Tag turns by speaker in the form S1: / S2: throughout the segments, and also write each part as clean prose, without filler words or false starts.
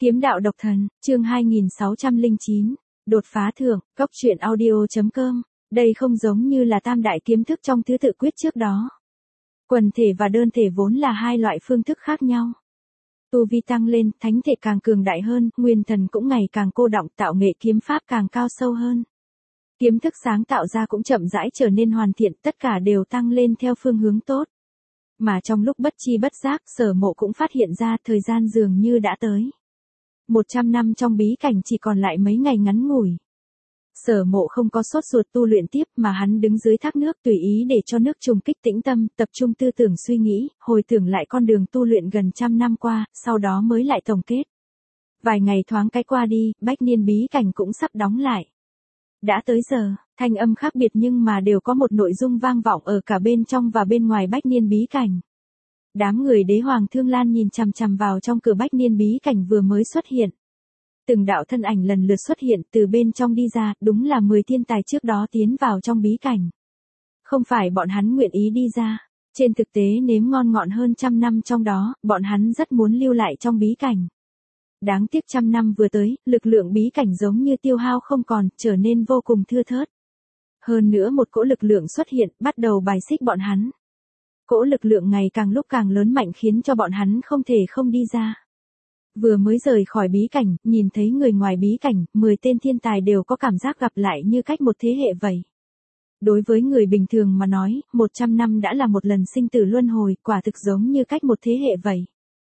S1: Kiếm đạo độc thần, chương 2609, đột phá thượng, cốc truyện audio.com. Đây không giống như là tam đại kiếm thức trong thứ tự quyết trước đó. Quần thể và đơn thể vốn là hai loại phương thức khác nhau. Tu vi tăng lên, thánh thể càng cường đại hơn, nguyên thần cũng ngày càng cô đọng, tạo nghệ kiếm pháp càng cao sâu hơn. Kiếm thức sáng tạo ra cũng chậm rãi trở nên hoàn thiện, tất cả đều tăng lên theo phương hướng tốt. Mà trong lúc bất chi bất giác, Sở Mộ cũng phát hiện ra thời gian dường như đã tới. 100 năm trong bí cảnh chỉ còn lại mấy ngày ngắn ngủi. Sở Mộ không có sốt ruột tu luyện tiếp mà hắn đứng dưới thác nước tùy ý để cho nước trùng kích tĩnh tâm, tập trung tư tưởng suy nghĩ, hồi tưởng lại con đường tu luyện gần 100 năm qua, sau đó mới lại tổng kết. Vài ngày thoáng cái qua đi, Bách Niên bí cảnh cũng sắp đóng lại. Đã tới giờ, thanh âm khác biệt nhưng mà đều có một nội dung vang vọng ở cả bên trong và bên ngoài Bách Niên bí cảnh. Đám người Đế Hoàng Thương Lan nhìn chằm chằm vào trong cửa Bách Niên bí cảnh vừa mới xuất hiện. Từng đạo thân ảnh lần lượt xuất hiện từ bên trong đi ra, đúng là 10 thiên tài trước đó tiến vào trong bí cảnh. Không phải bọn hắn nguyện ý đi ra, trên thực tế nếm ngon ngọt hơn 100 năm trong đó, bọn hắn rất muốn lưu lại trong bí cảnh. Đáng tiếc 100 năm vừa tới, lực lượng bí cảnh giống như tiêu hao không còn, trở nên vô cùng thưa thớt. Hơn nữa một cỗ lực lượng xuất hiện, bắt đầu bài xích bọn hắn. Cỗ lực lượng ngày càng lúc càng lớn mạnh khiến cho bọn hắn không thể không đi ra. Vừa mới rời khỏi bí cảnh, nhìn thấy người ngoài bí cảnh, 10 tên thiên tài đều có cảm giác gặp lại như cách một thế hệ vậy. Đối với người bình thường mà nói, 100 năm đã là một lần sinh tử luân hồi, quả thực giống như cách một thế hệ vậy.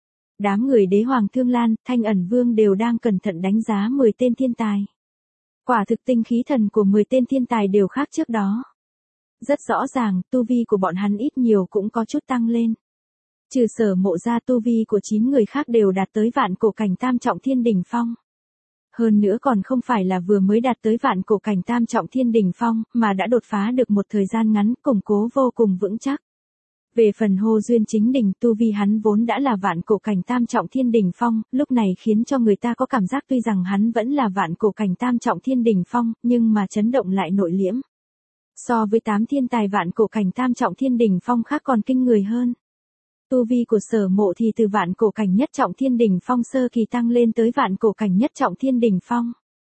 S1: Đám người Đế Hoàng Thương Lan, Thanh Ẩn Vương đều đang cẩn thận đánh giá 10 tên thiên tài. Quả thực tinh khí thần của 10 tên thiên tài đều khác trước đó. Rất rõ ràng, tu vi của bọn hắn ít nhiều cũng có chút tăng lên. Trừ Sở Mộ ra, tu vi của 9 người khác đều đạt tới vạn cổ cảnh tam trọng thiên đỉnh phong. Hơn nữa còn không phải là vừa mới đạt tới vạn cổ cảnh tam trọng thiên đỉnh phong, mà đã đột phá được một thời gian ngắn, củng cố vô cùng vững chắc. Về phần Hồ Duyên Chính Đỉnh, tu vi hắn vốn đã là vạn cổ cảnh tam trọng thiên đỉnh phong, lúc này khiến cho người ta có cảm giác tuy rằng hắn vẫn là vạn cổ cảnh tam trọng thiên đỉnh phong, nhưng mà chấn động lại nội liễm. So với 8 thiên tài vạn cổ cảnh tam trọng thiên đỉnh phong khác còn kinh người hơn. Tu vi của Sở Mộ thì từ vạn cổ cảnh nhất trọng thiên đỉnh phong sơ kỳ tăng lên tới vạn cổ cảnh nhất trọng thiên đỉnh phong.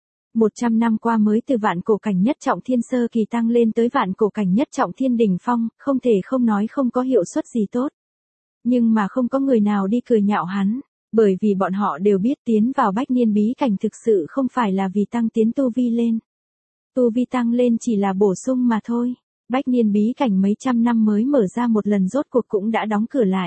S1: 100 năm qua mới từ vạn cổ cảnh nhất trọng thiên sơ kỳ tăng lên tới vạn cổ cảnh nhất trọng thiên đỉnh phong, không thể không nói không có hiệu suất gì tốt. Nhưng mà không có người nào đi cười nhạo hắn, bởi vì bọn họ đều biết tiến vào Bách Niên bí cảnh thực sự không phải là vì tăng tiến tu vi lên. Tu vi tăng lên chỉ là bổ sung mà thôi. Bách Niên bí cảnh mấy trăm năm mới mở ra một lần rốt cuộc cũng đã đóng cửa lại.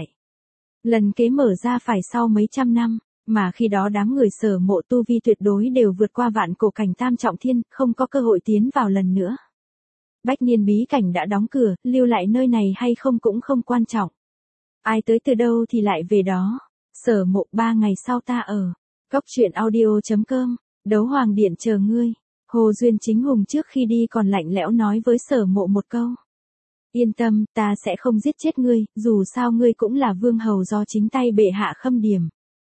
S1: Lần kế mở ra phải sau mấy trăm năm, mà khi đó đám người Sở Mộ tu vi tuyệt đối đều vượt qua vạn cổ cảnh tam trọng thiên, không có cơ hội tiến vào lần nữa. Bách Niên bí cảnh đã đóng cửa, lưu lại nơi này hay không cũng không quan trọng. Ai tới từ đâu thì lại về đó. Sở Mộ 3 ngày sau ta ở cốc truyện audio.com, Đấu Hoàng Điện chờ ngươi. Hồ Duyên Chính Hùng trước khi đi còn lạnh lẽo nói với Sở Mộ một câu. Yên tâm, ta sẽ không giết chết ngươi, dù sao ngươi cũng là vương hầu do chính tay bệ hạ khâm điểm.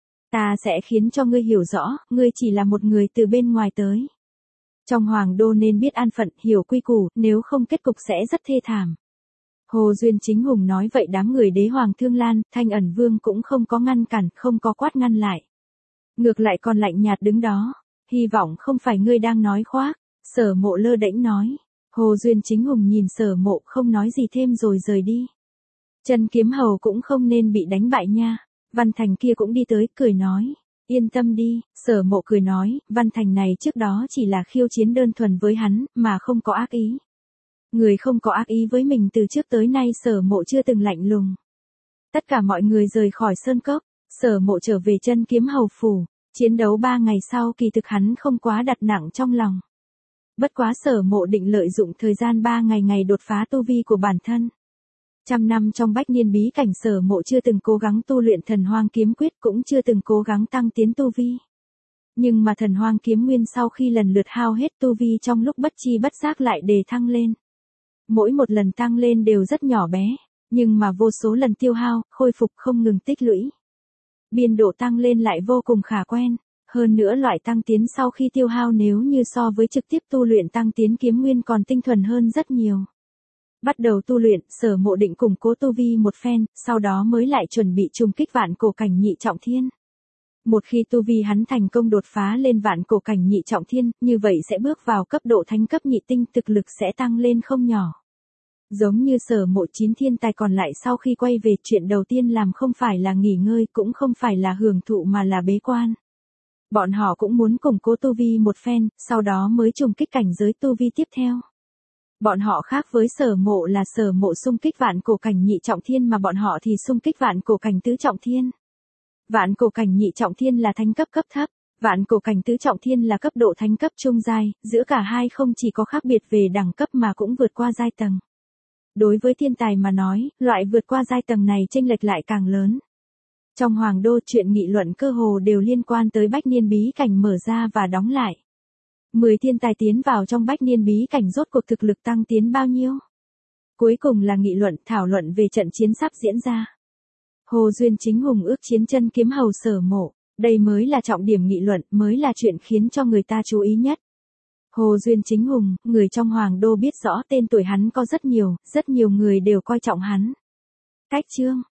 S1: Ta sẽ khiến cho ngươi hiểu rõ, ngươi chỉ là một người từ bên ngoài tới. Trong hoàng đô nên biết an phận, hiểu quy củ, nếu không kết cục sẽ rất thê thảm. Hồ Duyên Chính Hùng nói vậy đám người Đế Hoàng Thương Lan, Thanh Ẩn Vương cũng không có ngăn cản, không có quát ngăn lại. Ngược lại còn lạnh nhạt đứng đó. Hy vọng không phải ngươi đang nói khoác. Sở Mộ lơ đễnh nói. Hồ Duyên Chính Hùng nhìn Sở Mộ không nói gì thêm rồi rời đi. Chân Kiếm Hầu cũng không nên bị đánh bại nha. Văn Thành kia cũng đi tới, cười nói. Yên tâm đi, Sở Mộ cười nói, Văn Thành này trước đó chỉ là khiêu chiến đơn thuần với hắn, mà không có ác ý. Người không có ác ý với mình từ trước tới nay Sở Mộ chưa từng lạnh lùng. Tất cả mọi người rời khỏi sơn cốc, Sở Mộ trở về Chân Kiếm Hầu phủ. Chiến đấu 3 ngày sau kỳ thực hắn không quá đặt nặng trong lòng. Bất quá Sở Mộ định lợi dụng thời gian 3 ngày đột phá tu vi của bản thân. 100 năm trong Bách Niên bí cảnh Sở Mộ chưa từng cố gắng tu luyện Thần Hoang kiếm quyết, cũng chưa từng cố gắng tăng tiến tu vi. Nhưng mà Thần Hoang kiếm nguyên sau khi lần lượt hao hết tu vi trong lúc bất chi bất giác lại đề thăng lên. Mỗi một lần tăng lên đều rất nhỏ bé, nhưng mà vô số lần tiêu hao, khôi phục không ngừng tích lũy. Biên độ tăng lên lại vô cùng khả quen, hơn nữa loại tăng tiến sau khi tiêu hao nếu như so với trực tiếp tu luyện tăng tiến kiếm nguyên còn tinh thuần hơn rất nhiều. Bắt đầu tu luyện, Sở Mộ định củng cố tu vi một phen, sau đó mới lại chuẩn bị trùng kích vạn cổ cảnh nhị trọng thiên. Một khi tu vi hắn thành công đột phá lên vạn cổ cảnh nhị trọng thiên, như vậy sẽ bước vào cấp độ thánh cấp nhị tinh, thực lực sẽ tăng lên không nhỏ. Giống như Sở Mộ 9 thiên tài còn lại sau khi quay về, chuyện đầu tiên làm không phải là nghỉ ngơi, cũng không phải là hưởng thụ mà là bế quan. Bọn họ cũng muốn củng cố tu vi một phen, sau đó mới trùng kích cảnh giới tu vi tiếp theo. Bọn họ khác với Sở Mộ là Sở Mộ xung kích vạn cổ cảnh nhị trọng thiên, mà bọn họ thì xung kích vạn cổ cảnh tứ trọng thiên. Vạn cổ cảnh nhị trọng thiên là thánh cấp cấp thấp, vạn cổ cảnh tứ trọng thiên là cấp độ thánh cấp trung giai, giữa cả hai không chỉ có khác biệt về đẳng cấp mà cũng vượt qua giai tầng. Đối với thiên tài mà nói, loại vượt qua giai tầng này chênh lệch lại càng lớn. Trong Hoàng Đô, chuyện nghị luận cơ hồ đều liên quan tới Bách Niên bí cảnh mở ra và đóng lại. 10 thiên tài tiến vào trong Bách Niên bí cảnh rốt cuộc thực lực tăng tiến bao nhiêu? Cuối cùng là nghị luận, thảo luận về trận chiến sắp diễn ra. Hồ Duyên Chính Hùng ước chiến chân kiếm hầu Sở Mộ, đây mới là trọng điểm nghị luận, mới là chuyện khiến cho người ta chú ý nhất. Hồ Duyên Chính Hùng, người trong Hoàng Đô biết rõ tên tuổi hắn có rất nhiều người đều coi trọng hắn. Cách chương